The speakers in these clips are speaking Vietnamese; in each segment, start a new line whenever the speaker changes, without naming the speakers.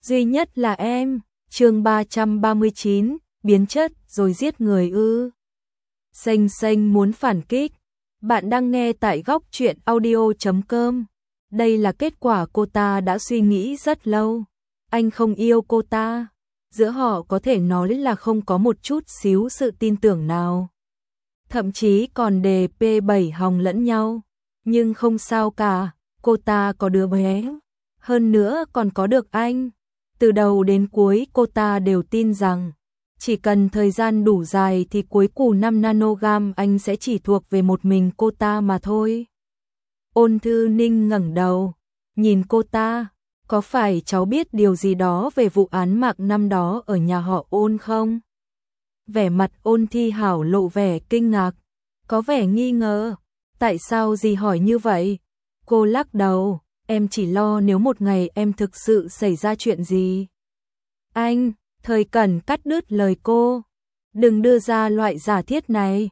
duy nhất là em. Chương 339, biến chất rồi giết người ư? Xanh xanh muốn phản kích. Bạn đang nghe tại góc truyện audio.com. Đây là kết quả cô ta đã suy nghĩ rất lâu. Anh không yêu cô ta. Giữa họ có thể nói là không có một chút xíu sự tin tưởng nào. Thậm chí còn đề P7 hòng lẫn nhau. Nhưng không sao cả, cô ta có đứa bé. Hơn nữa còn có được anh. Từ đầu đến cuối cô ta đều tin rằng chỉ cần thời gian đủ dài thì cuối cùng 5 nanogam anh sẽ chỉ thuộc về một mình cô ta mà thôi. Ôn Thư Ninh ngẩng đầu, nhìn cô ta, có phải cháu biết điều gì đó về vụ án mạng năm đó ở nhà họ Ôn không? Vẻ mặt Ôn Thi Hảo lộ vẻ kinh ngạc, có vẻ nghi ngờ, tại sao dì hỏi như vậy? Cô lắc đầu, em chỉ lo nếu một ngày em thực sự xảy ra chuyện gì. Anh, Thời Cẩn cắt đứt lời cô, đừng đưa ra loại giả thiết này.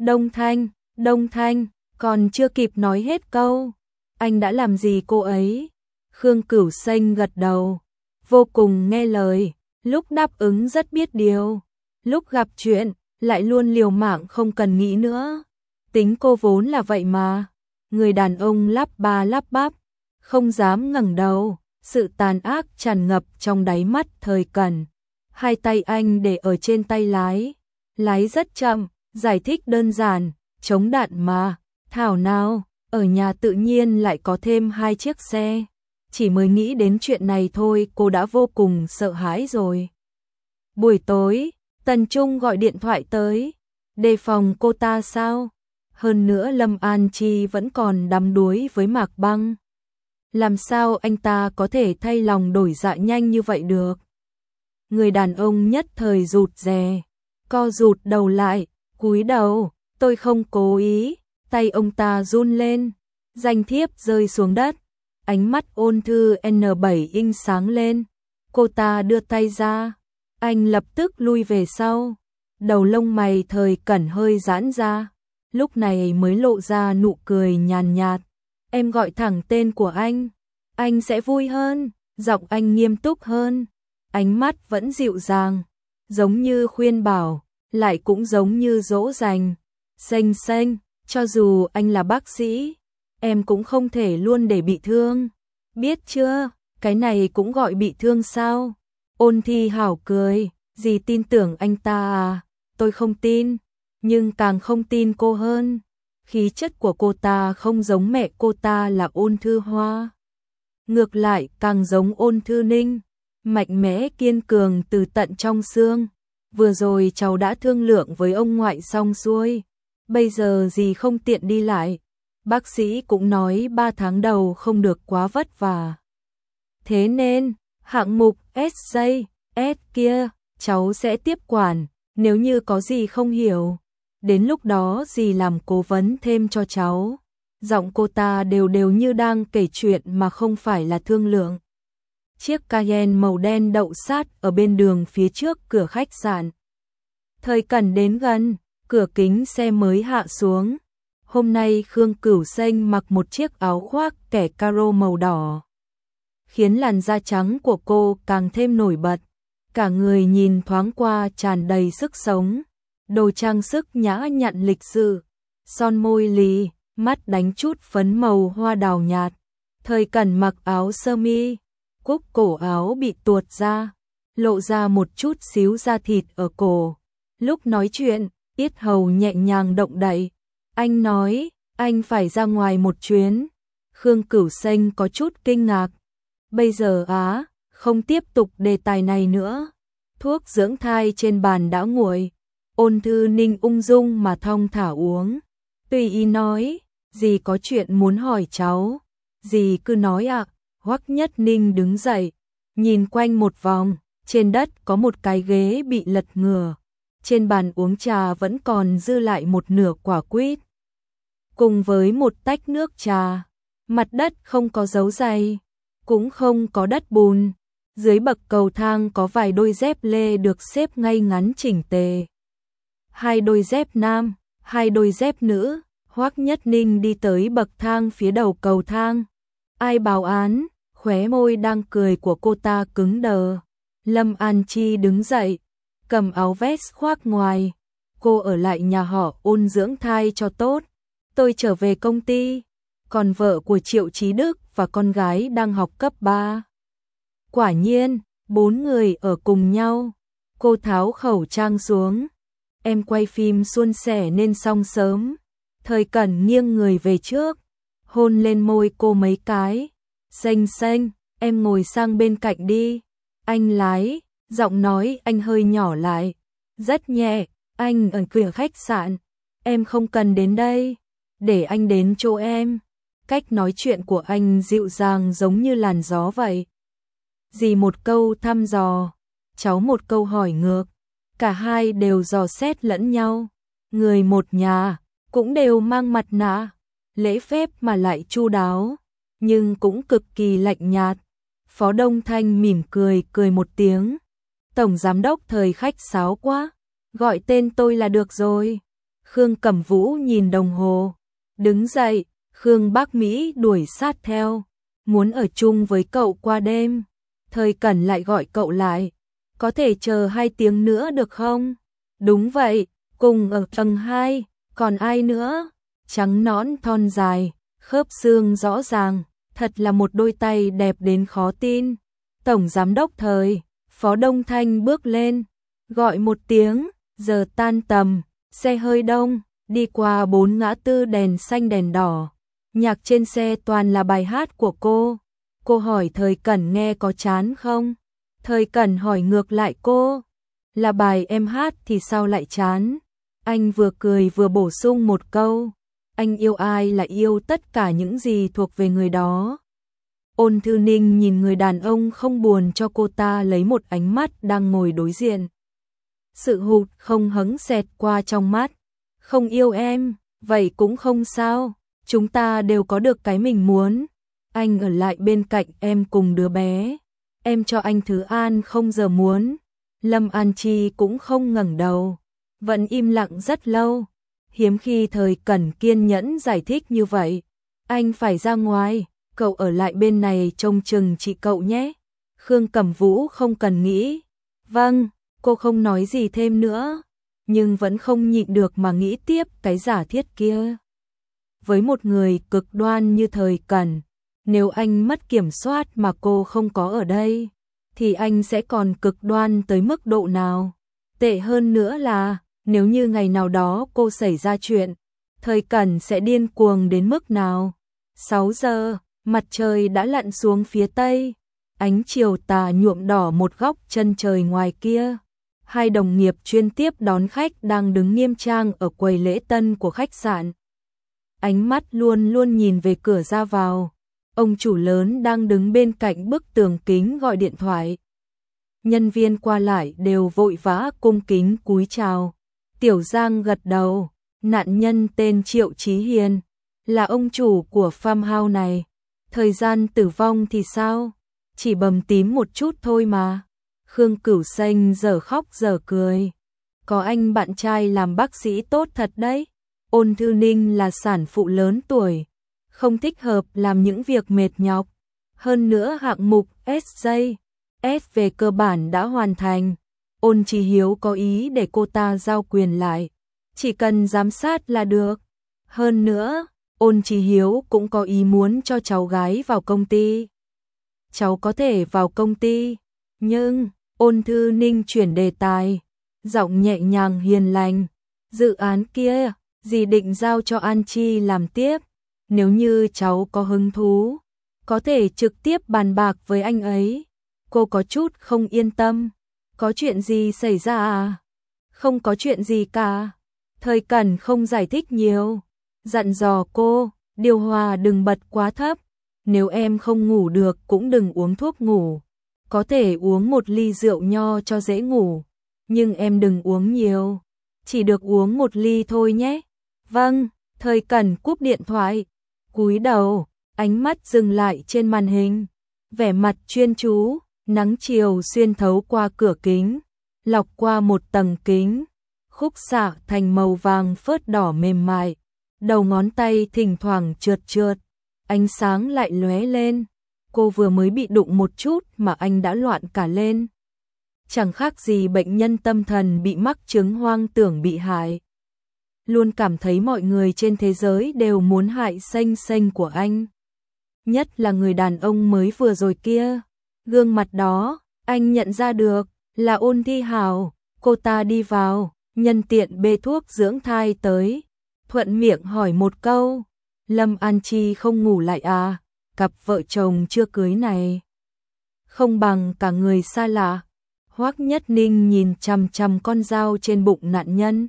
Đông Thanh, còn chưa kịp nói hết câu, anh đã làm gì cô ấy? Khương Cửu Xanh gật đầu, vô cùng nghe lời, lúc đáp ứng rất biết điều, lúc gặp chuyện lại luôn liều mạng không cần nghĩ nữa. Tính cô vốn là vậy mà. Người đàn ông lắp ba lắp bắp, không dám ngẩng đầu, sự tàn ác tràn ngập trong đáy mắt Thời Cẩn. Hai tay anh để ở trên tay lái, lái rất chậm, giải thích đơn giản, chống đạn mà, thảo nào, ở nhà tự nhiên lại có thêm 2 chiếc xe. Chỉ mới nghĩ đến chuyện này thôi cô đã vô cùng sợ hãi rồi. Buổi tối, Tần Trung gọi điện thoại tới, đề phòng cô ta sao? Hơn nữa Lâm An Chi vẫn còn đắm đuối với Mạc Băng. Làm sao anh ta có thể thay lòng đổi dạ nhanh như vậy được? Người đàn ông nhất thời rụt rè, co rụt đầu lại, cúi đầu, tôi không cố ý, tay ông ta run lên, danh thiếp rơi xuống đất, ánh mắt Ôn Thư N7 inh sáng lên, cô ta đưa tay ra, anh lập tức lui về sau, đầu lông mày Thời Cẩn hơi giãn ra, lúc này mới lộ ra nụ cười nhàn nhạt, em gọi thẳng tên của anh sẽ vui hơn, giọng anh nghiêm túc hơn. Ánh mắt vẫn dịu dàng, giống như khuyên bảo, lại cũng giống như dỗ dành. Xanh xanh, cho dù anh là bác sĩ, em cũng không thể luôn để bị thương. Biết chưa, cái này cũng gọi bị thương sao? Ôn Thi Hảo cười, dì tin tưởng anh ta à? Tôi không tin, nhưng càng không tin cô hơn. Khí chất của cô ta không giống mẹ cô ta là Ôn Thư Hoa. Ngược lại càng giống Ôn Thư Ninh. Mạnh mẽ kiên cường từ tận trong xương. Vừa rồi cháu đã thương lượng với ông ngoại xong xuôi. Bây giờ dì không tiện đi lại. Bác sĩ cũng nói 3 tháng đầu không được quá vất vả. Thế nên, hạng mục SJ, S kia, cháu sẽ tiếp quản. Nếu như có gì không hiểu, đến lúc đó dì làm cố vấn thêm cho cháu. Giọng cô ta đều như đang kể chuyện mà không phải là thương lượng. Chiếc Cayenne màu đen đậu sát ở bên đường phía trước cửa khách sạn. Thời Cẩn đến gần, cửa kính xe mới hạ xuống. Hôm nay Khương Cửu Xanh mặc một chiếc áo khoác kẻ caro màu đỏ, khiến làn da trắng của cô càng thêm nổi bật. Cả người nhìn thoáng qua tràn đầy sức sống. Đồ trang sức nhã nhặn lịch sự, son môi lì, mắt đánh chút phấn màu hoa đào nhạt. Thời Cẩn mặc áo sơ mi, cúc cổ áo bị tuột ra, lộ ra một chút xíu da thịt ở cổ. Lúc nói chuyện, yết hầu nhẹ nhàng động đậy. Anh nói, anh phải ra ngoài một chuyến. Khương Cửu Xanh có chút kinh ngạc. Bây giờ không tiếp tục đề tài này nữa. Thuốc dưỡng thai trên bàn đã nguội. Ôn Thư Ninh ung dung mà thong thả uống. Tùy ý nói, dì có chuyện muốn hỏi cháu. Dì cứ nói ạ. Hoắc Nhất Ninh đứng dậy, nhìn quanh một vòng, trên đất có một cái ghế bị lật ngửa. Trên bàn uống trà vẫn còn dư lại một nửa quả quýt, cùng với một tách nước trà. Mặt đất không có dấu giày, cũng không có đất bùn. Dưới bậc cầu thang có vài đôi dép lê được xếp ngay ngắn chỉnh tề. 2 đôi dép nam, 2 đôi dép nữ. Hoắc Nhất Ninh đi tới bậc thang phía đầu cầu thang. Ai báo án? khóe môi đang cười của cô ta cứng đờ. Lâm An Chi đứng dậy, cầm áo vest khoác ngoài. Cô ở lại nhà họ Ôn dưỡng thai cho tốt. Tôi trở về công ty, còn vợ của Triệu Chí Đức và con gái đang học cấp 3. Quả nhiên, 4 người ở cùng nhau. Cô tháo khẩu trang xuống. Em quay phim suôn sẻ nên xong sớm. Thời Cẩn nghiêng người về trước, hôn lên môi cô mấy cái. Xanh xanh, em ngồi sang bên cạnh đi. Anh lái, giọng nói anh hơi nhỏ lại. Rất nhẹ, anh ở cửa khách sạn. Em không cần đến đây, để anh đến chỗ em. Cách nói chuyện của anh dịu dàng giống như làn gió vậy. Dì một câu thăm dò, cháu một câu hỏi ngược. Cả hai đều dò xét lẫn nhau. Người một nhà, cũng đều mang mặt nạ. Lễ phép mà lại chu đáo, nhưng cũng cực kỳ lạnh nhạt. Phó Đông Thanh mỉm cười một tiếng. Tổng giám đốc thời khách sáo quá, gọi tên tôi là được rồi. Khương Cẩm Vũ nhìn đồng hồ, đứng dậy. Khương Bác Mỹ đuổi sát theo, muốn ở chung với cậu qua đêm. Thời Cẩn lại gọi cậu lại, có thể chờ 2 tiếng nữa được không? Đúng vậy, cùng ở tầng 2, còn ai nữa? Trắng nõn thon dài, khớp xương rõ ràng, thật là một đôi tay đẹp đến khó tin. Tổng giám đốc Thời, Phó Đông Thanh bước lên, gọi một tiếng. Giờ tan tầm, xe hơi đông, đi qua 4 ngã tư đèn xanh đèn đỏ. Nhạc trên xe toàn là bài hát của cô. Cô hỏi Thời Cẩn nghe có chán không? Thời Cẩn hỏi ngược lại cô, là bài em hát thì sao lại chán? Anh vừa cười vừa bổ sung một câu, anh yêu ai là yêu tất cả những gì thuộc về người đó. Ôn Thư Ninh nhìn người đàn ông không buồn cho cô ta lấy một ánh mắt đang ngồi đối diện. Sự hụt không hững xẹt qua trong mắt. Không yêu em, vậy cũng không sao, chúng ta đều có được cái mình muốn. Anh ở lại bên cạnh em cùng đứa bé. Em cho anh thứ an không giờ muốn. Lâm An Chi cũng không ngẩng đầu, vẫn im lặng rất lâu. Hiếm khi Thời Cẩn kiên nhẫn giải thích như vậy. Anh phải ra ngoài, cậu ở lại bên này trông chừng chị cậu nhé. Khương Cẩm Vũ không cần nghĩ. Vâng, cô không nói gì thêm nữa, nhưng vẫn không nhịn được mà nghĩ tiếp cái giả thiết kia. Với một người cực đoan như Thời Cẩn, nếu anh mất kiểm soát mà cô không có ở đây, thì anh sẽ còn cực đoan tới mức độ nào? Tệ hơn nữa là, nếu như ngày nào đó cô xảy ra chuyện, Thời Cẩn sẽ điên cuồng đến mức nào? 6 giờ, mặt trời đã lặn xuống phía tây, ánh chiều tà nhuộm đỏ một góc chân trời ngoài kia. Hai đồng nghiệp chuyên tiếp đón khách đang đứng nghiêm trang ở quầy lễ tân của khách sạn. Ánh mắt luôn luôn nhìn về cửa ra vào. Ông chủ lớn đang đứng bên cạnh bức tường kính gọi điện thoại. Nhân viên qua lại đều vội vã cung kính cúi chào. Tiểu Giang gật đầu, nạn nhân tên Triệu Chí Hiền, là ông chủ của farmhouse này. Thời gian tử vong thì sao? Chỉ bầm tím một chút thôi mà. Khương Cửu Xanh giờ khóc giờ cười. Có anh bạn trai làm bác sĩ tốt thật đấy. Ôn Thư Ninh là sản phụ lớn tuổi, không thích hợp làm những việc mệt nhọc. Hơn nữa hạng mục SJ, S về cơ bản đã hoàn thành. Ôn Chí Hiếu có ý để cô ta giao quyền lại, chỉ cần giám sát là được. Hơn nữa, Ôn Chí Hiếu cũng có ý muốn cho cháu gái vào công ty. Cháu có thể vào công ty, nhưng Ôn Thư Ninh chuyển đề tài, giọng nhẹ nhàng hiền lành. Dự án kia, dì định giao cho An Chi làm tiếp. Nếu như cháu có hứng thú, có thể trực tiếp bàn bạc với anh ấy. Cô có chút không yên tâm. Có chuyện gì xảy ra à? Không có chuyện gì cả. Thời Cẩn không giải thích nhiều, dặn dò cô, điều hòa đừng bật quá thấp. Nếu em không ngủ được cũng đừng uống thuốc ngủ. Có thể uống một ly rượu nho cho dễ ngủ, nhưng em đừng uống nhiều. Chỉ được uống 1 ly thôi nhé. Vâng, Thời Cẩn cúp điện thoại, cúi đầu, ánh mắt dừng lại trên màn hình, vẻ mặt chuyên chú. Nắng chiều xuyên thấu qua cửa kính, lọc qua một tầng kính, khúc xạ thành màu vàng phớt đỏ mềm mại. Đầu ngón tay thỉnh thoảng trượt trượt, ánh sáng lại lóe lên. cô vừa mới bị đụng một chút mà anh đã loạn cả lên. Chẳng khác gì bệnh nhân tâm thần bị mắc chứng hoang tưởng bị hại. Luôn cảm thấy mọi người trên thế giới đều muốn hại xanh xanh của anh. Nhất là người đàn ông mới vừa rồi kia. Gương mặt đó, anh nhận ra được, là Ôn Thi Hào. Cô ta đi vào, nhân tiện bê thuốc dưỡng thai tới. Thuận miệng hỏi một câu, Lâm An Chi không ngủ lại à? Cặp vợ chồng chưa cưới này không bằng cả người xa lạ. Hoắc Nhất Ninh nhìn chằm chằm con dao trên bụng nạn nhân.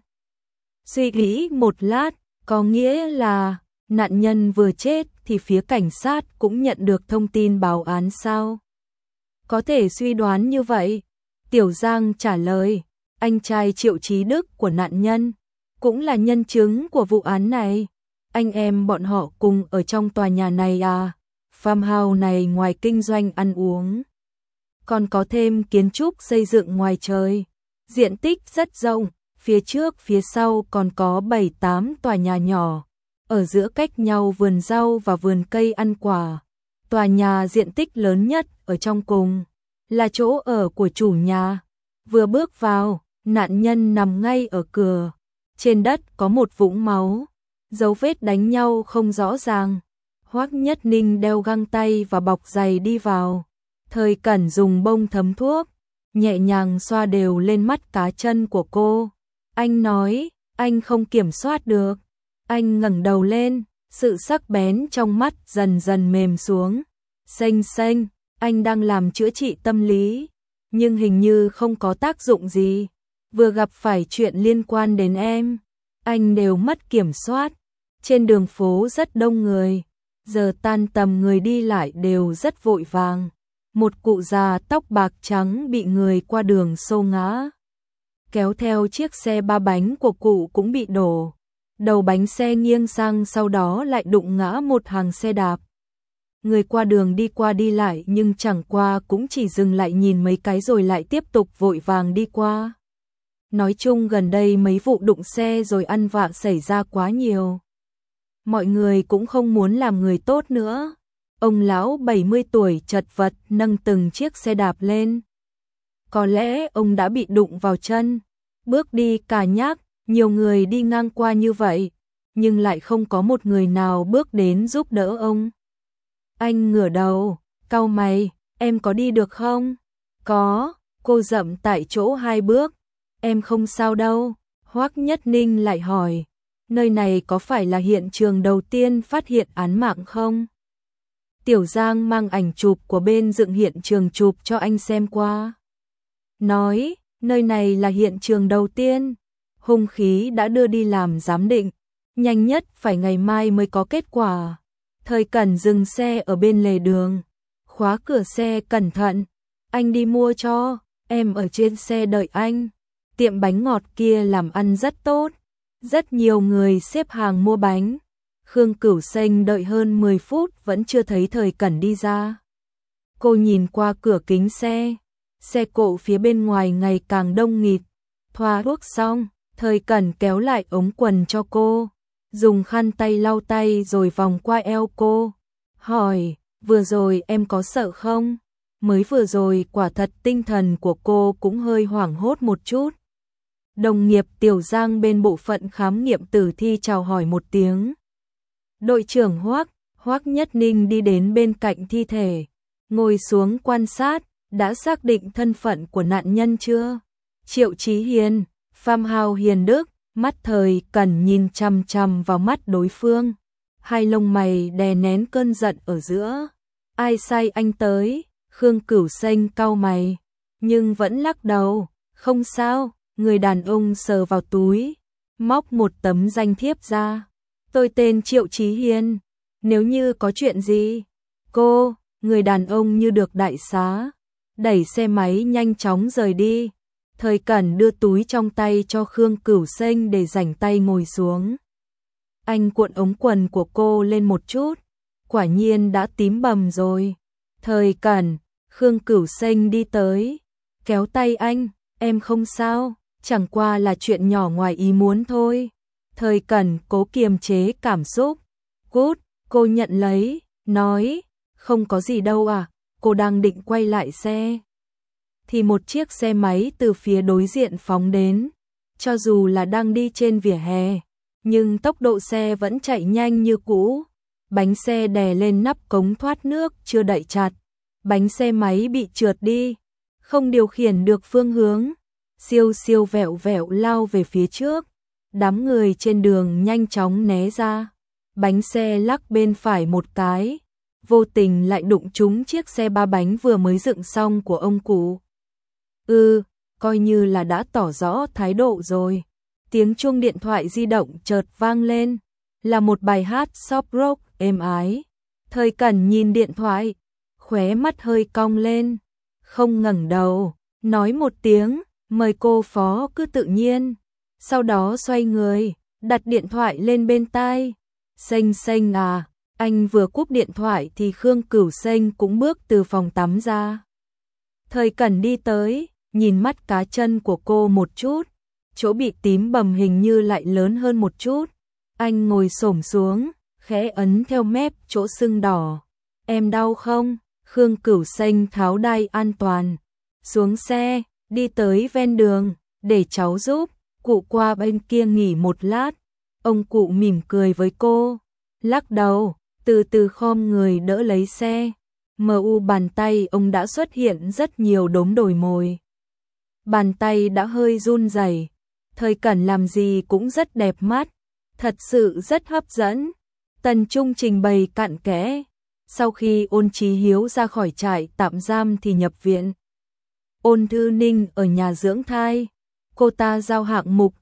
Suy nghĩ một lát, có nghĩa là nạn nhân vừa chết thì phía cảnh sát cũng nhận được thông tin báo án sao? Có thể suy đoán như vậy. Tiểu Giang trả lời, anh trai Triệu Chí Đức của nạn nhân cũng là nhân chứng của vụ án này. Anh em bọn họ cùng ở trong tòa nhà này à? Farmhouse này ngoài kinh doanh ăn uống, còn có thêm kiến trúc xây dựng ngoài trời. Diện tích rất rộng, phía trước phía sau còn có 7-8 tòa nhà nhỏ. Ở giữa cách nhau vườn rau và vườn cây ăn quả. Tòa nhà diện tích lớn nhất ở trong cùng là chỗ ở của chủ nhà. Vừa bước vào, nạn nhân nằm ngay ở cửa. Trên đất có một vũng máu, dấu vết đánh nhau không rõ ràng. Hoắc Nhất Ninh đeo găng tay và bọc giày đi vào. Thời Cẩn dùng bông thấm thuốc, nhẹ nhàng xoa đều lên mắt cá chân của cô. Anh nói, anh không kiểm soát được. Anh ngẩng đầu lên, sự sắc bén trong mắt dần dần mềm xuống. Xanh xanh, anh đang làm chữa trị tâm lý, nhưng hình như không có tác dụng gì. Vừa gặp phải chuyện liên quan đến em, anh đều mất kiểm soát. Trên đường phố rất đông người, giờ tan tầm người đi lại đều rất vội vàng. Một cụ già tóc bạc trắng bị người qua đường xô ngã. Kéo theo chiếc xe ba bánh của cụ cũng bị đổ. Đầu bánh xe nghiêng sang sau đó lại đụng ngã một hàng xe đạp. Người qua đường đi qua đi lại nhưng chẳng qua cũng chỉ dừng lại nhìn mấy cái rồi lại tiếp tục vội vàng đi qua. Nói chung gần đây mấy vụ đụng xe rồi ăn vạ xảy ra quá nhiều. Mọi người cũng không muốn làm người tốt nữa. Ông lão 70 tuổi chật vật nâng từng chiếc xe đạp lên. Có lẽ ông đã bị đụng vào chân. Bước đi cà nhắc, nhiều người đi ngang qua như vậy, nhưng lại không có một người nào bước đến giúp đỡ ông. Anh ngửa đầu, cau mày, em có đi được không? Có, cô dậm tại chỗ 2 bước. Em không sao đâu. Hoắc Nhất Ninh lại hỏi, nơi này có phải là hiện trường đầu tiên phát hiện án mạng không? Tiểu Giang mang ảnh chụp của bên dựng hiện trường chụp cho anh xem qua. Nói, nơi này là hiện trường đầu tiên. Hung khí đã đưa đi làm giám định. Nhanh nhất phải ngày mai mới có kết quả. Thời Cẩn dừng xe ở bên lề đường. Khóa cửa xe cẩn thận. Anh đi mua cho, em ở trên xe đợi anh. Tiệm bánh ngọt kia làm ăn rất tốt. Rất nhiều người xếp hàng mua bánh. Khương Cửu Xanh đợi hơn 10 phút vẫn chưa thấy Thời Cẩn đi ra. Cô nhìn qua cửa kính xe. Xe cộ phía bên ngoài ngày càng đông nghịt. Thoa thuốc xong, Thời Cẩn kéo lại ống quần cho cô. Dùng khăn tay lau tay rồi vòng qua eo cô. Hỏi, vừa rồi em có sợ không? Mới vừa rồi quả thật tinh thần của cô cũng hơi hoảng hốt một chút. Đồng nghiệp Tiểu Giang bên bộ phận khám nghiệm tử thi chào hỏi một tiếng. Đội trưởng Hoắc Nhất Ninh đi đến bên cạnh thi thể, ngồi xuống quan sát, đã xác định thân phận của nạn nhân chưa? Triệu Chí Hiền, Farmhouse Hiền Đức, mắt Thời Cẩn nhìn chằm chằm vào mắt đối phương. Hai lông mày đè nén cơn giận ở giữa. Ai sai anh tới? Khương Cửu Xanh cau mày, nhưng vẫn lắc đầu. Không sao, người đàn ông sờ vào túi, móc một tấm danh thiếp ra. Tôi tên Triệu Chí Hiền, nếu như có chuyện gì. Cô, người đàn ông như được đại xá, đẩy xe máy nhanh chóng rời đi. Thời Cẩn đưa túi trong tay cho Khương Cửu Xanh để rảnh tay ngồi xuống. Anh cuộn ống quần của cô lên một chút, quả nhiên đã tím bầm rồi. Thời Cẩn, Khương Cửu Xanh đi tới, kéo tay anh, em không sao, chẳng qua là chuyện nhỏ ngoài ý muốn thôi. Thời Cẩn cố kiềm chế cảm xúc. Cút, cô nhận lấy, nói, Không có gì đâu à, cô đang định quay lại xe. Thì một chiếc xe máy từ phía đối diện phóng đến. Cho dù là đang đi trên vỉa hè, nhưng tốc độ xe vẫn chạy nhanh như cũ. Bánh xe đè lên nắp cống thoát nước chưa đậy chặt. Bánh xe máy bị trượt đi, không điều khiển được phương hướng. Siêu siêu vẹo vẹo lao về phía trước. Đám người trên đường nhanh chóng né ra. Bánh xe lắc bên phải một cái, vô tình lại đụng trúng chiếc xe ba bánh vừa mới dựng xong của ông cụ. Coi như là đã tỏ rõ thái độ rồi. Tiếng chuông điện thoại di động chợt vang lên, là một bài hát soft rock êm ái. Thời Cẩn nhìn điện thoại, khóe mắt hơi cong lên, không ngẩng đầu, nói một tiếng, mời cô Phó cứ tự nhiên. Sau đó xoay người, đặt điện thoại lên bên tai. Xanh xanh à, anh vừa cúp điện thoại thì Khương Cửu Xanh cũng bước từ phòng tắm ra. Thời Cẩn đi tới, nhìn mắt cá chân của cô một chút, chỗ bị tím bầm hình như lại lớn hơn một chút. Anh ngồi xổm xuống, khẽ ấn theo mép chỗ sưng đỏ. Em đau không? Khương Cửu Xanh tháo đai an toàn, xuống xe, đi tới ven đường, để cháu giúp. Cụ qua bên kia nghỉ một lát. Ông cụ mỉm cười với cô, lắc đầu, từ từ khom người đỡ lấy xe. Bàn tay ông đã xuất hiện rất nhiều đốm đồi mồi. Bàn tay đã hơi run rẩy. Thời Cẩn làm gì cũng rất đẹp mắt, thật sự rất hấp dẫn. Tần Trung trình bày cặn kẽ. Sau khi Ôn Chí Hiếu ra khỏi trại tạm giam thì nhập viện. Ôn Thư Ninh ở nhà dưỡng thai. Cô ta giao hạng mục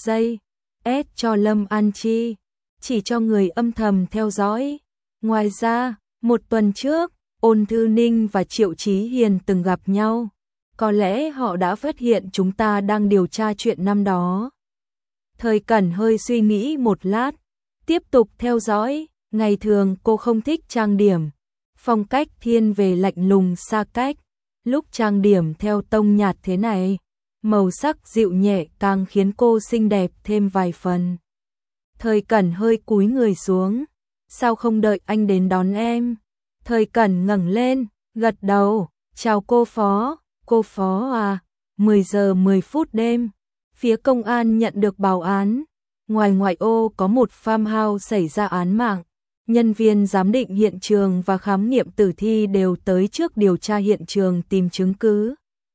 SJ cho Lâm An Chi, chỉ cho người âm thầm theo dõi. Ngoài ra, một tuần trước, Ôn Thư Ninh và Triệu Chí Hiền từng gặp nhau. Có lẽ họ đã phát hiện chúng ta đang điều tra chuyện năm đó. Thời Cẩn hơi suy nghĩ một lát, tiếp tục theo dõi. Ngày thường cô không thích trang điểm, phong cách thiên về lạnh lùng xa cách. Lúc trang điểm theo tông nhạt thế này, màu sắc dịu nhẹ càng khiến cô xinh đẹp thêm vài phần. Thời Cẩn hơi cúi người xuống. Sao không đợi anh đến đón em? Thời Cẩn ngẩng lên, gật đầu. Chào cô Phó. Cô Phó à, 10 giờ 10 phút đêm. Phía công an nhận được báo án. Ngoài ngoại ô có một farmhouse xảy ra án mạng. Nhân viên giám định hiện trường và khám nghiệm tử thi đều tới trước điều tra hiện trường tìm chứng cứ.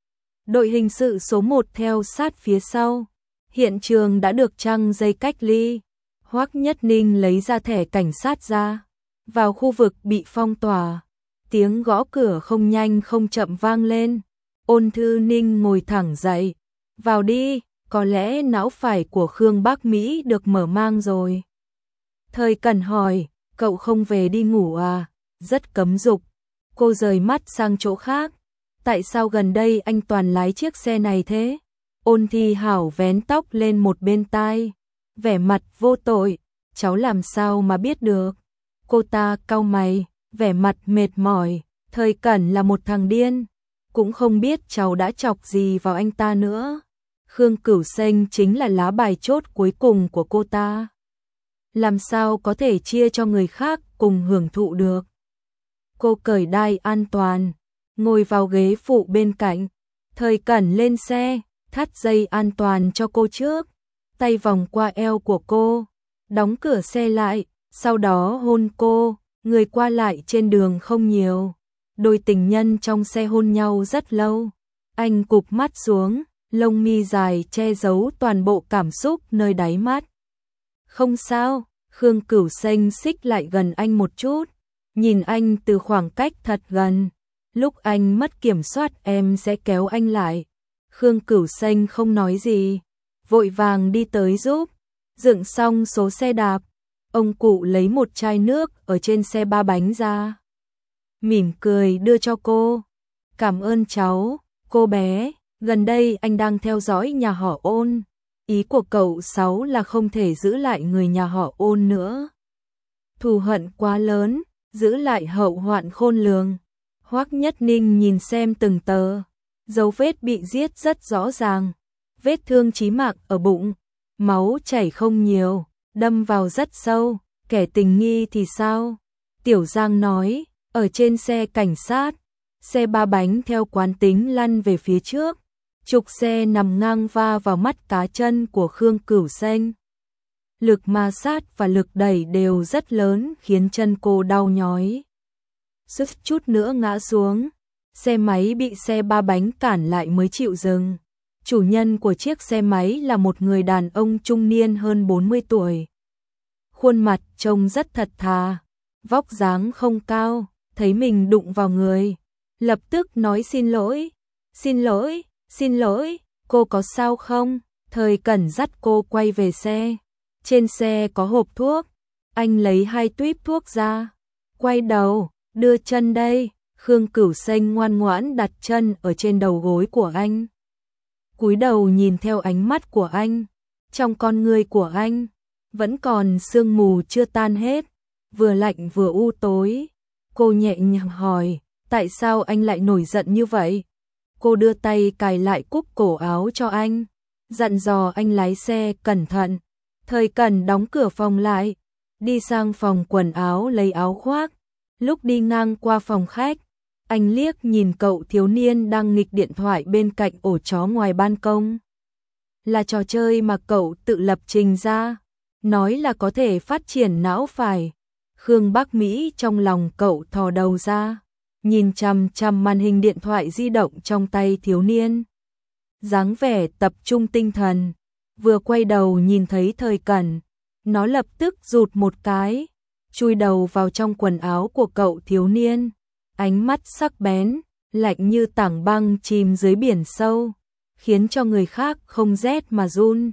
Đội hình sự số 1 theo sát phía sau. Hiện trường đã được trăng dây cách ly. Hoắc Nhất Ninh lấy ra thẻ cảnh sát ra. Vào khu vực bị phong tỏa. Tiếng gõ cửa không nhanh không chậm vang lên. Ôn Thư Ninh ngồi thẳng dậy. Vào đi, có lẽ não phải của Khương Bắc Mỹ được mở mang rồi. Thời Cẩn hỏi, cậu không về đi ngủ à? Rất cấm dục. Cô rời mắt sang chỗ khác. Tại sao gần đây anh toàn lái chiếc xe này thế? Ôn Thi Hảo vén tóc lên một bên tai, vẻ mặt vô tội. Cháu làm sao mà biết được? Cô ta cau mày, vẻ mặt mệt mỏi. Thời Cẩn là một thằng điên, cũng không biết cháu đã chọc gì vào anh ta nữa. Khương Cửu Xanh chính là lá bài chốt cuối cùng của cô ta. Làm sao có thể chia cho người khác cùng hưởng thụ được? Cô cởi đai an toàn, ngồi vào ghế phụ bên cạnh. Thời Cẩn lên xe, thắt dây an toàn cho cô trước, tay vòng qua eo của cô, đóng cửa xe lại, sau đó hôn cô. Người qua lại trên đường không nhiều, đôi tình nhân trong xe hôn nhau rất lâu. Anh cụp mắt xuống, lông mi dài che giấu toàn bộ cảm xúc nơi đáy mắt. Không sao. Khương Cửu Xanh xích lại gần anh một chút, nhìn anh từ khoảng cách thật gần. Lúc anh mất kiểm soát em sẽ kéo anh lại. Khương Cửu Xanh không nói gì, vội vàng đi tới giúp. Dựng xong số xe đạp, ông cụ lấy một chai nước ở trên xe ba bánh ra. Mỉm cười đưa cho cô. Cảm ơn cháu, cô bé, gần đây anh đang theo dõi nhà họ Ôn. Ý của cậu Sáu là không thể giữ lại người nhà họ Ôn nữa. Thù hận quá lớn, giữ lại hậu hoạn khôn lường. Hoắc Nhất Ninh nhìn xem từng tờ, dấu vết bị giết rất rõ ràng. Vết thương chí mạng ở bụng, máu chảy không nhiều, đâm vào rất sâu. Kẻ tình nghi thì sao? Tiểu Giang nói, Ở trên xe cảnh sát, xe ba bánh theo quán tính lăn về phía trước, trục xe nằm ngang va vào mắt cá chân của Khương Cửu Xanh. Lực ma sát và lực đẩy đều rất lớn khiến chân cô đau nhói. Suýt chút nữa ngã xuống, xe máy bị xe ba bánh cản lại mới chịu dừng. Chủ nhân của chiếc xe máy là một người đàn ông trung niên hơn 40 tuổi. Khuôn mặt trông rất thật thà, vóc dáng không cao, thấy mình đụng vào người, lập tức nói xin lỗi, xin lỗi, cô có sao không? Thời Cẩn dắt cô quay về xe. Trên xe có hộp thuốc, anh lấy 2 tuýp thuốc ra, quay đầu, đưa chân đây. Khương Cửu Xanh ngoan ngoãn đặt chân ở trên đầu gối của anh. Cúi đầu nhìn theo ánh mắt của anh, trong con ngươi của anh vẫn còn sương mù chưa tan hết, vừa lạnh vừa u tối. Cô nhẹ nhàng hỏi, tại sao anh lại nổi giận như vậy? Cô đưa tay cài lại cúc cổ áo cho anh, dặn dò anh lái xe cẩn thận. Thời Cẩn đóng cửa phòng lại, đi sang phòng quần áo lấy áo khoác. Lúc đi ngang qua phòng khách, anh liếc nhìn cậu thiếu niên đang nghịch điện thoại bên cạnh ổ chó ngoài ban công. Là trò chơi mà cậu tự lập trình ra, nói là có thể phát triển não phải. Khương Bắc Mỹ trong lòng cậu thò đầu ra, nhìn chằm chằm màn hình điện thoại di động trong tay thiếu niên. Dáng vẻ tập trung tinh thần, vừa quay đầu nhìn thấy Thời Cẩn, nó lập tức rụt một cái, chui đầu vào trong quần áo của cậu thiếu niên. Ánh mắt sắc bén, lạnh như tảng băng chìm dưới biển sâu, khiến cho người khác không rét mà run.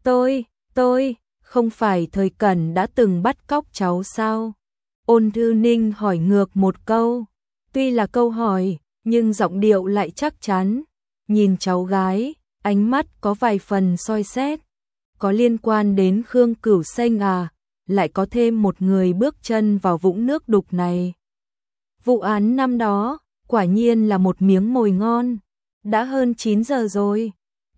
Tôi, không phải Thời Cẩn đã từng bắt cóc cháu sao? Ôn Thư Ninh hỏi ngược một câu. Tuy là câu hỏi, nhưng giọng điệu lại chắc chắn. Nhìn cháu gái, ánh mắt có vài phần soi xét. Có liên quan đến Khương Cửu Xanh à? Lại có thêm một người bước chân vào vũng nước đục này. Vụ án năm đó, quả nhiên là một miếng mồi ngon. Đã hơn 9 giờ rồi.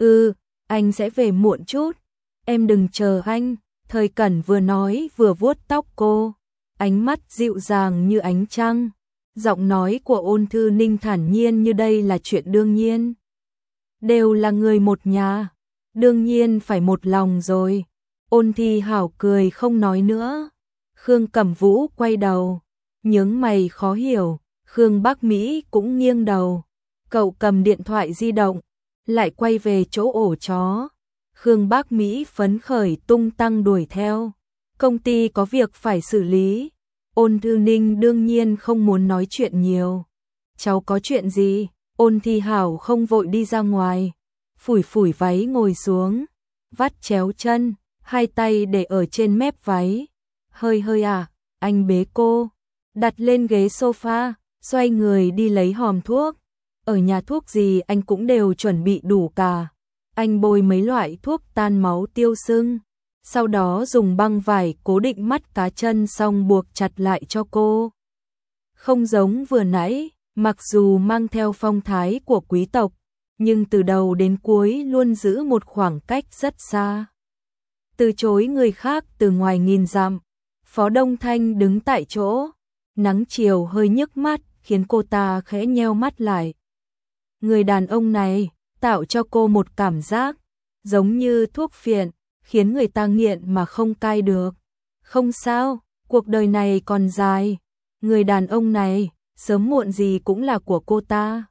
Anh sẽ về muộn chút. Em đừng chờ anh. Thời Cẩn vừa nói vừa vuốt tóc cô. Ánh mắt dịu dàng như ánh trăng. Giọng nói của Ôn Thư Ninh thản nhiên như đây là chuyện đương nhiên. Đều là người một nhà, đương nhiên phải một lòng rồi. Ôn Thi Hảo cười không nói nữa. Khương Cẩm Vũ quay đầu, nhướng mày khó hiểu. Khương Bắc Mỹ cũng nghiêng đầu. Cậu cầm điện thoại di động, lại quay về chỗ ổ chó. Khương Bắc Mỹ phấn khởi tung tăng đuổi theo. Công ty có việc phải xử lý. Ôn Thư Ninh đương nhiên không muốn nói chuyện nhiều. Cháu có chuyện gì? Ôn Thi Hảo không vội đi ra ngoài. Phủi phủi váy ngồi xuống, vắt chéo chân, hai tay để ở trên mép váy. Hơi anh bế cô, đặt lên ghế sofa, xoay người đi lấy hòm thuốc. Ở nhà thuốc gì anh cũng đều chuẩn bị đủ cả. Anh bôi mấy loại thuốc tan máu tiêu sưng, sau đó dùng băng vải cố định mắt cá chân xong buộc chặt lại cho cô. Không giống vừa nãy, mặc dù mang theo phong thái của quý tộc, nhưng từ đầu đến cuối luôn giữ một khoảng cách rất xa. Từ chối người khác từ ngoài nghìn dặm, Phó Đông Thanh đứng tại chỗ, nắng chiều hơi nhức mắt khiến cô ta khẽ nheo mắt lại. Người đàn ông này tạo cho cô một cảm giác giống như thuốc phiện, khiến người ta nghiện mà không cai được. Không sao, cuộc đời này còn dài, người đàn ông này sớm muộn gì cũng là của cô ta.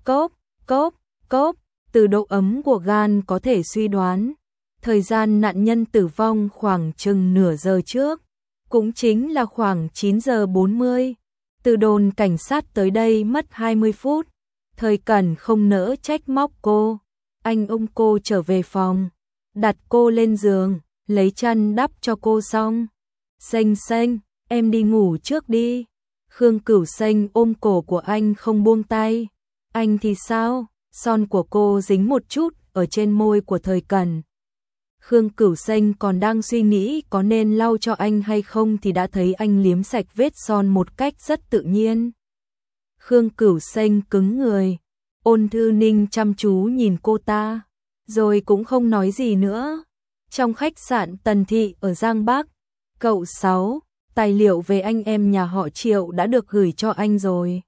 Cốp, từ độ ấm của gan có thể suy đoán, thời gian nạn nhân tử vong khoảng chừng nửa giờ trước, cũng chính là khoảng 9 giờ 40. Từ đồn cảnh sát tới đây mất 20 phút. Thời Cẩn không nỡ trách móc cô. Anh ôm cô trở về phòng, đặt cô lên giường, lấy chăn đắp cho cô xong. Xanh, em đi ngủ trước đi. Khương Cửu Xanh ôm cổ của anh không buông tay. Anh thì sao? Son của cô dính một chút ở trên môi của Thời Cẩn. Khương Cửu Xanh còn đang suy nghĩ có nên lau cho anh hay không thì đã thấy anh liếm sạch vết son một cách rất tự nhiên. Khương Cửu Xanh cứng người. Ôn Thư Ninh chăm chú nhìn cô ta, rồi cũng không nói gì nữa. Trong khách sạn Tần Thị ở Giang Bắc, cậu 6, Tài liệu về anh em nhà họ Triệu đã được gửi cho anh rồi.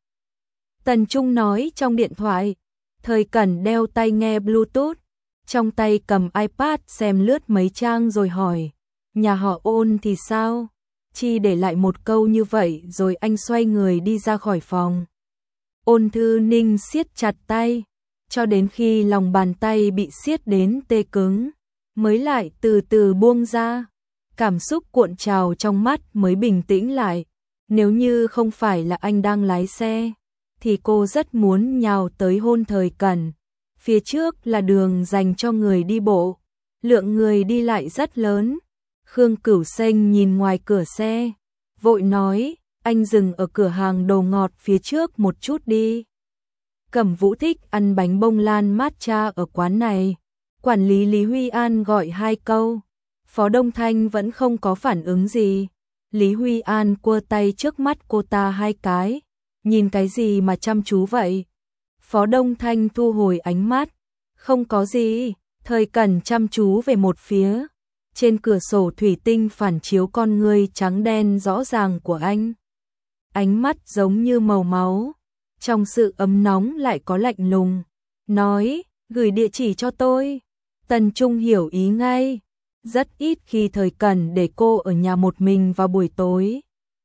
Tần Trung nói trong điện thoại. Thời Cẩn đeo tai nghe Bluetooth, trong tay cầm iPad xem lướt mấy trang rồi hỏi. Nhà họ Ôn thì sao? Chi để lại một câu như vậy rồi anh xoay người đi ra khỏi phòng. Ôn Thư Ninh siết chặt tay, cho đến khi lòng bàn tay bị siết đến tê cứng, mới lại từ từ buông ra. Cảm xúc cuộn trào trong mắt mới bình tĩnh lại. Nếu như không phải là anh đang lái xe, thì cô rất muốn nhào tới hôn Thời Cẩn. Phía trước là đường dành cho người đi bộ, lượng người đi lại rất lớn. Khương Cửu Xanh nhìn ngoài cửa xe, vội nói, anh dừng ở cửa hàng đồ ngọt phía trước một chút đi. Cẩm Vũ thích ăn bánh bông lan matcha ở quán này. Quản lý Lý Huy An gọi 2 câu, Phó Đông Thanh vẫn không có phản ứng gì. Lý Huy An quơ tay trước mắt cô ta 2 cái, nhìn cái gì mà chăm chú vậy? Phó Đông Thanh thu hồi ánh mắt, không có gì. Thời Cẩn chăm chú về một phía. Trên cửa sổ thủy tinh phản chiếu con ngươi trắng đen rõ ràng của anh. Ánh mắt giống như màu máu, trong sự ấm nóng lại có lạnh lùng. Nói, gửi địa chỉ cho tôi. Tần Trung hiểu ý ngay. Rất ít khi Thời Cẩn để cô ở nhà một mình vào buổi tối.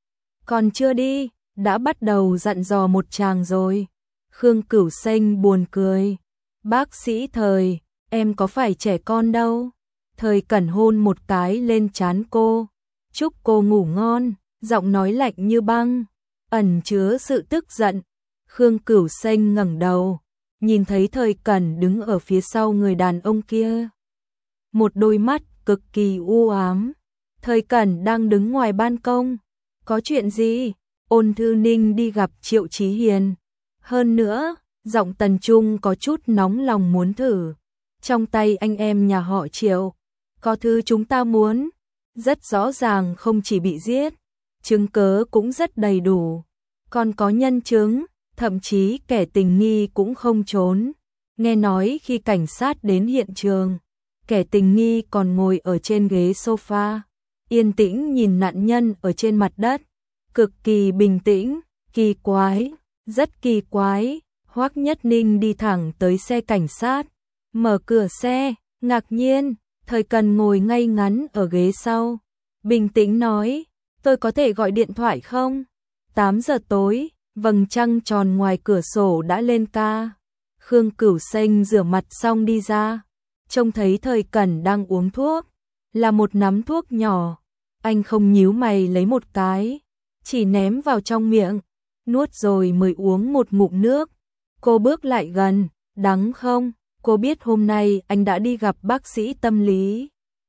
Còn chưa đi, đã bắt đầu dặn dò một tràng rồi. Khương Cửu Xanh buồn cười. Bác sĩ Thời, em có phải trẻ con đâu. Thời Cẩn hôn một cái lên trán cô. Chúc cô ngủ ngon, giọng nói lạnh như băng, ẩn chứa sự tức giận. Khương Cửu Xanh ngẩng đầu, nhìn thấy Thời Cẩn đứng ở phía sau người đàn ông kia. Một đôi mắt cực kỳ u ám. Thời Cẩn đang đứng ngoài ban công. Có chuyện gì? Ôn Thư Ninh đi gặp Triệu Chí Hiền. Hơn nữa, giọng Tần Trung có chút nóng lòng muốn thử. Trong tay anh em nhà họ Triệu, có thứ chúng ta muốn. Rất rõ ràng không chỉ bị giết, chứng cớ cũng rất đầy đủ. Còn có nhân chứng, thậm chí kẻ tình nghi cũng không trốn. Nghe nói khi cảnh sát đến hiện trường, kẻ tình nghi còn ngồi ở trên ghế sofa, yên tĩnh nhìn nạn nhân ở trên mặt đất. Cực kỳ bình tĩnh, kỳ quái, rất kỳ quái. Hoắc Nhất Ninh đi thẳng tới xe cảnh sát, mở cửa xe, ngạc nhiên. Thời Cẩn ngồi ngay ngắn ở ghế sau, bình tĩnh nói, tôi có thể gọi điện thoại không? 8 giờ tối, vầng trăng tròn ngoài cửa sổ đã lên ca. Khương Cửu Xanh rửa mặt xong đi ra, trông thấy Thời Cẩn đang uống thuốc, là một nắm thuốc nhỏ. Anh không nhíu mày lấy một cái, chỉ ném vào trong miệng, nuốt rồi mới uống một ngụm nước. Cô bước lại gần, đắng không? Cô biết hôm nay anh đã đi gặp bác sĩ tâm lý.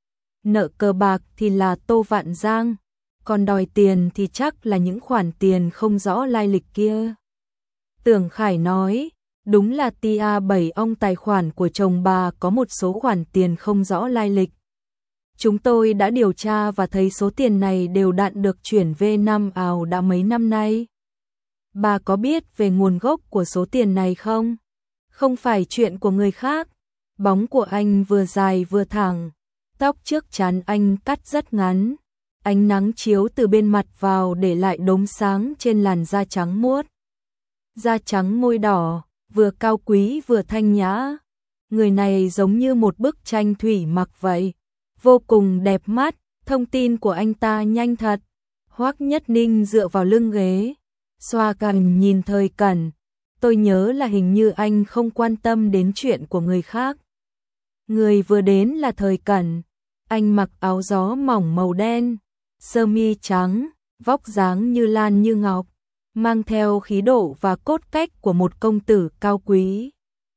Nợ cờ bạc thì là Tô Vạn Giang, còn đòi tiền thì chắc là những khoản tiền không rõ lai lịch kia. Tưởng Khải nói, đúng là tia 7 ông tài khoản của chồng bà có một số khoản tiền không rõ lai lịch. Chúng tôi đã điều tra và thấy số tiền này đều đặn được chuyển về Nam Ảo đã mấy năm nay. Bà có biết về nguồn gốc của số tiền này không? Không phải chuyện của người khác. Bóng của anh vừa dài vừa thẳng, tóc trước trán anh cắt rất ngắn. Ánh nắng chiếu từ bên mặt vào để lại đốm sáng trên làn da trắng muốt. Da trắng môi đỏ, vừa cao quý vừa thanh nhã. Người này giống như một bức tranh thủy mặc vậy, vô cùng đẹp mắt. Thông tin của anh ta nhanh thật. Hoắc Nhất Ninh dựa vào lưng ghế, xoa cằm nhìn Thời Cẩn. Tôi nhớ là hình như anh không quan tâm đến chuyện của người khác. Người vừa đến là Thời Cẩn. Anh mặc áo gió mỏng màu đen, sơ mi trắng, vóc dáng như lan như ngọc, mang theo khí độ và cốt cách của một công tử cao quý.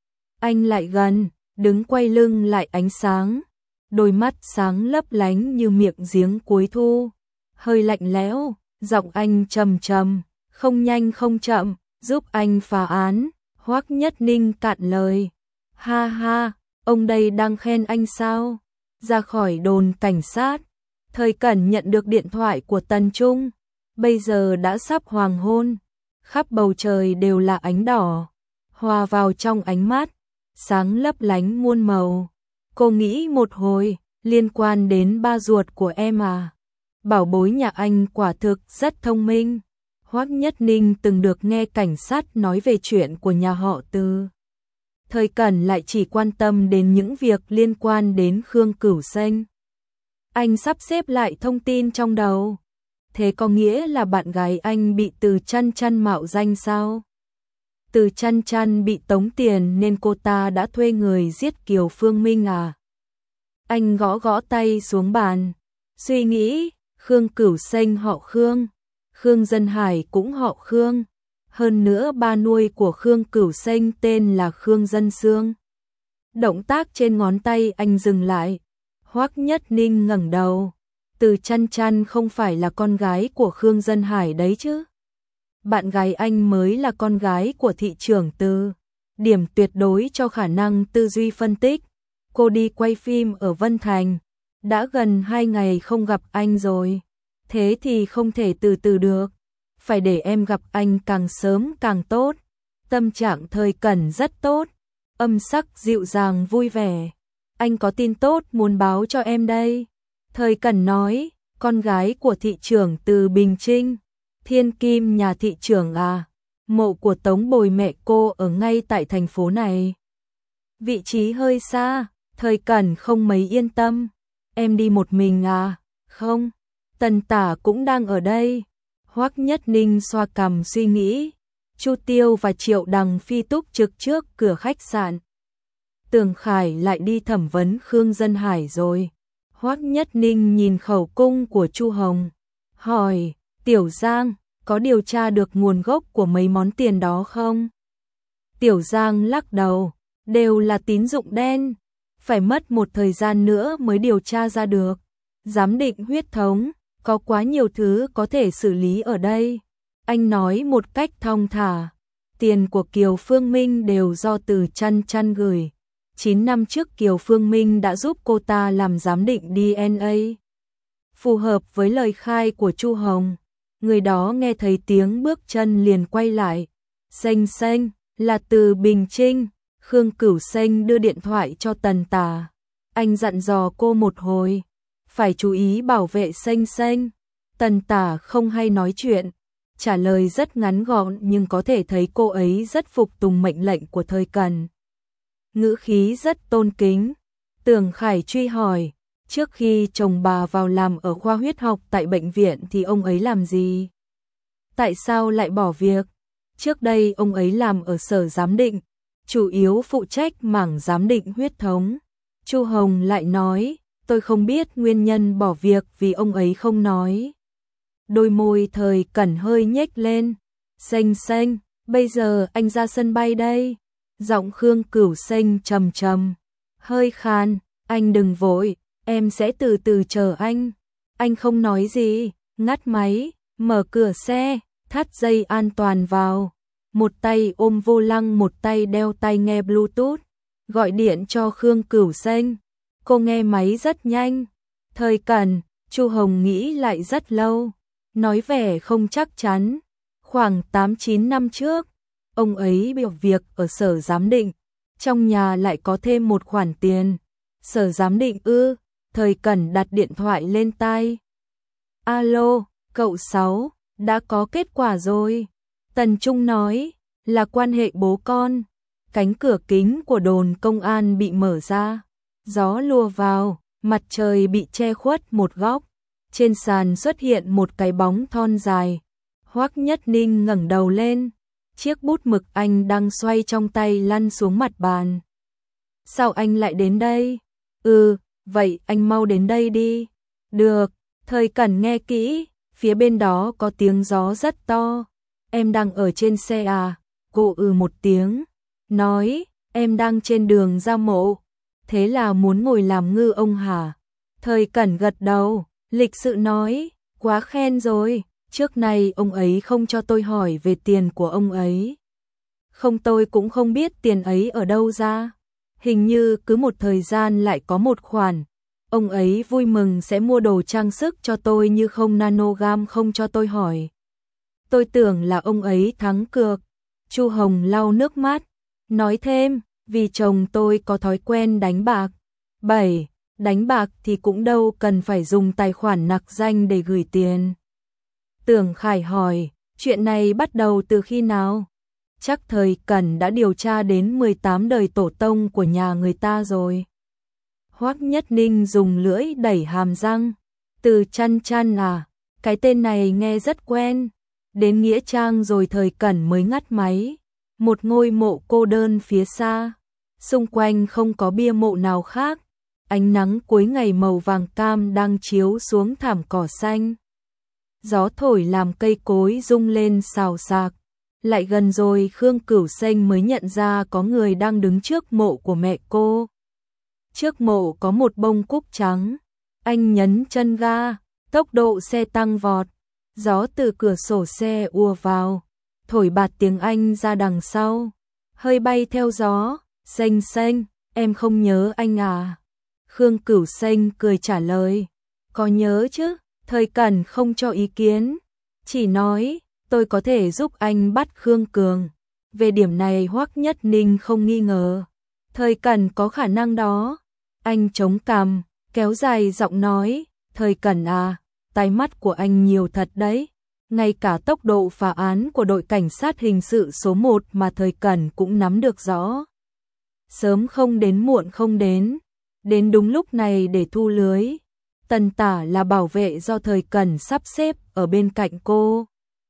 Anh lại gần, đứng quay lưng lại ánh sáng, đôi mắt sáng lấp lánh như miệng giếng cuối thu, hơi lạnh lẽo. Giọng anh trầm trầm, không nhanh không chậm, giúp anh phá án. Hoắc Nhất Ninh cạn lời. Ha ha, ông đây đang khen anh sao? Ra khỏi đồn cảnh sát, Thời Cẩn nhận được điện thoại của Tần Trung. Bây giờ đã sắp hoàng hôn, khắp bầu trời đều là ánh đỏ, hòa vào trong ánh mắt, sáng lấp lánh muôn màu. Cô nghĩ một hồi, liên quan đến ba ruột của em à? bảo bối nhà anh quả thực rất thông minh. Hoắc Nhất Ninh từng được nghe cảnh sát nói về chuyện của nhà họ Từ. Thời Cẩn lại chỉ quan tâm đến những việc liên quan đến Khương Cửu Xanh. Anh sắp xếp lại thông tin trong đầu. Thế có nghĩa là bạn gái anh bị Từ Chăn Chăn mạo danh sao? Từ Chăn Chăn bị tống tiền nên cô ta đã thuê người giết Kiều Phương Minh à? Anh gõ gõ tay xuống bàn, suy nghĩ, Khương Cửu Xanh họ Khương, Khương Dân Hải cũng họ Khương, hơn nữa ba nuôi của Khương Cửu Xanh tên là Khương Dân Sương. Động tác trên ngón tay anh dừng lại, Hoắc Nhất Ninh ngẩng đầu, Từ Chăn Chăn không phải là con gái của Khương Dân Hải đấy chứ? Bạn gái anh mới là con gái của thị trưởng Từ, điểm tuyệt đối cho khả năng tư duy phân tích. Cô đi quay phim ở Vân Thành, đã gần 2 ngày không gặp anh rồi, thế thì không thể từ từ được, phải để em gặp anh càng sớm càng tốt. Tâm trạng Thời Cẩn rất tốt, âm sắc dịu dàng vui vẻ. Anh có tin tốt muốn báo cho em đây. Thời Cẩn nói, con gái của thị trưởng Từ Bình Trinh, thiên kim nhà thị trưởng à, mộ của Tống Bồi mẹ cô ở ngay tại thành phố này. Vị trí hơi xa, Thời Cẩn không mấy yên tâm. Em đi một mình à? Không, Tần Tả cũng đang ở đây. Hoắc Nhất Ninh xoa cằm suy nghĩ. Chu Tiêu và Triệu Đằng phi túc trực trước cửa khách sạn. Tường Khải lại đi thẩm vấn Khương Dân Hải rồi. Hoắc Nhất Ninh nhìn khẩu cung của Chu Hồng, hỏi, Tiểu Giang, có điều tra được nguồn gốc của mấy món tiền đó không? Tiểu Giang lắc đầu, đều là tín dụng đen, phải mất một thời gian nữa mới điều tra ra được. Giám định huyết thống, có quá nhiều thứ có thể xử lý ở đây. Anh nói một cách thong thả, tiền của Kiều Phương Minh đều do Từ Chăn Chăn gửi. 9 năm trước Kiều Phương Minh đã giúp cô ta làm giám định DNA. Phù hợp với lời khai của Chu Hồng, người đó nghe thấy tiếng bước chân liền quay lại. Xanh xanh, là Từ Bình Trinh. Khương Cửu Xanh đưa điện thoại cho Tần Tả. Anh dặn dò cô một hồi, phải chú ý bảo vệ Xanh Xanh. Tần Tả không hay nói chuyện, trả lời rất ngắn gọn nhưng có thể thấy cô ấy rất phục tùng mệnh lệnh của Thời Cẩn. Ngữ khí rất tôn kính. Tường Khải truy hỏi, trước khi chồng bà vào làm ở khoa huyết học tại bệnh viện thì ông ấy làm gì? Tại sao lại bỏ việc? Trước đây ông ấy làm ở sở giám định, chủ yếu phụ trách mảng giám định huyết thống. Chu Hồng lại nói, tôi không biết nguyên nhân bỏ việc vì ông ấy không nói. Đôi môi Thời Cẩn hơi nhếch lên. Xanh xanh, bây giờ anh ra sân bay đây. Giọng Khương Cửu Xanh trầm trầm, hơi khan, anh đừng vội, em sẽ từ từ chờ anh. Anh không nói gì, ngắt máy, mở cửa xe, thắt dây an toàn vào. Một tay ôm vô lăng, một tay đeo tai nghe Bluetooth, gọi điện cho Khương Cửu Xanh. Cô nghe máy rất nhanh. Thời Cẩn, Chu Hồng nghĩ lại rất lâu, nói vẻ không chắc chắn. Khoảng 8-9 năm trước, ông ấy bị việc ở sở giám định, trong nhà lại có thêm một khoản tiền. Sở giám định ư? Thời Cẩn đặt điện thoại lên tai. Alo, cậu Sáu, đã có kết quả rồi. Tần Trung nói, là quan hệ bố con. Cánh cửa kính của đồn công an bị mở ra, gió lùa vào, mặt trời bị che khuất một góc. Trên sàn xuất hiện một cái bóng thon dài. Hoắc Nhất Ninh ngẩng đầu lên, chiếc bút mực anh đang xoay trong tay lăn xuống mặt bàn. Sao anh lại đến đây? Vậy anh mau đến đây đi. Được, Thời Cẩn nghe kỹ, phía bên đó có tiếng gió rất to. Em đang ở trên xe à? Cô một tiếng, nói, em đang trên đường ra mộ. Thế là muốn ngồi làm ngư ông hả? Thời Cẩn gật đầu, lịch sự nói, quá khen rồi. Trước này ông ấy không cho tôi hỏi về tiền của ông ấy. Không, tôi cũng không biết tiền ấy ở đâu ra. Hình như cứ một thời gian lại có một khoản. Ông ấy vui mừng sẽ mua đồ trang sức cho tôi như không nanogam không cho tôi hỏi. Tôi tưởng là ông ấy thắng cược. Chu Hồng lau nước mắt, nói thêm, vì chồng tôi có thói quen đánh bạc. 7. đánh bạc thì cũng đâu cần phải dùng tài khoản nặc danh để gửi tiền. Tưởng Khải hỏi, chuyện này bắt đầu từ khi nào? Chắc thời Cẩn đã điều tra đến 18 đời tổ tông của nhà người ta rồi. Hoắc Nhất Ninh dùng lưỡi đẩy hàm răng. Từ Chăn Chăn à, cái tên này nghe rất quen. Đến Nghĩa Trang rồi thời Cẩn mới ngắt máy. Một ngôi mộ cô đơn phía xa. Xung quanh không có bia mộ nào khác. Ánh nắng cuối ngày màu vàng cam đang chiếu xuống thảm cỏ xanh. Gió thổi làm cây cối rung lên xào xạc. Lại gần rồi Khương Cửu Xanh mới nhận ra có người đang đứng trước mộ của mẹ cô. Trước mộ có một bông cúc trắng. Anh nhấn chân ga, tốc độ xe tăng vọt. Gió từ cửa sổ xe ùa vào, thổi bạt tiếng Anh ra đằng sau. Hơi bay theo gió, Xanh Xanh, em không nhớ anh à? Khương Cửu Xanh cười trả lời, có nhớ chứ, thời Cẩn không cho ý kiến. Chỉ nói, tôi có thể giúp anh bắt Khương Cường. Về điểm này Hoắc Nhất Ninh không nghi ngờ. Thời Cẩn có khả năng đó. Anh chống cằm, kéo dài giọng nói, thời Cẩn à, tai mắt của anh nhiều thật đấy. Ngay cả tốc độ phá án của đội cảnh sát hình sự số 1 mà thời Cẩn cũng nắm được rõ. Sớm không đến muộn không đến. Đến đúng lúc này để thu lưới. Tần Tả là bảo vệ do thời Cẩn sắp xếp ở bên cạnh cô.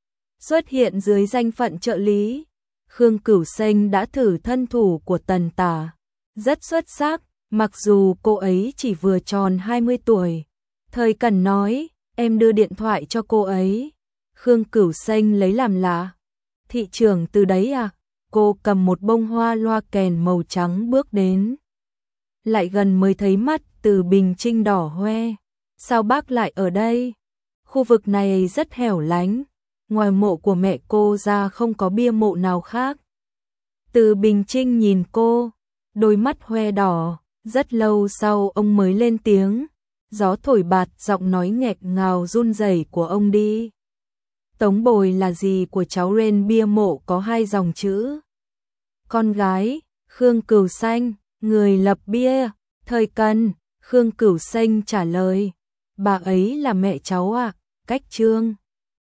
Xuất hiện dưới danh phận trợ lý. Khương Cửu Xanh đã thử thân thủ của Tần Tả. Rất xuất sắc, mặc dù cô ấy chỉ vừa tròn 20 tuổi. Thời Cẩn nói, em đưa điện thoại cho cô ấy. Khương Cửu Xanh lấy làm lạ. Thị trưởng từ đấy à? Cô cầm một bông hoa loa kèn màu trắng bước đến. Lại gần mới thấy mắt Từ Bình Trinh đỏ hoe. Sao bác lại ở đây? Khu vực này rất hẻo lánh. Ngoài mộ của mẹ cô ra không có bia mộ nào khác. Từ Bình Trinh nhìn cô, đôi mắt hoe đỏ. Rất lâu sau ông mới lên tiếng. Gió thổi bạt giọng nói nghẹt ngào run rẩy của ông đi. Tống Bồi là gì của cháu Ren, bia mộ có 2 dòng chữ. Con gái, Khương Cửu Xanh, người lập bia, thời Cẩn, Khương Cửu Xanh trả lời. Bà ấy là mẹ cháu à, cách Trương.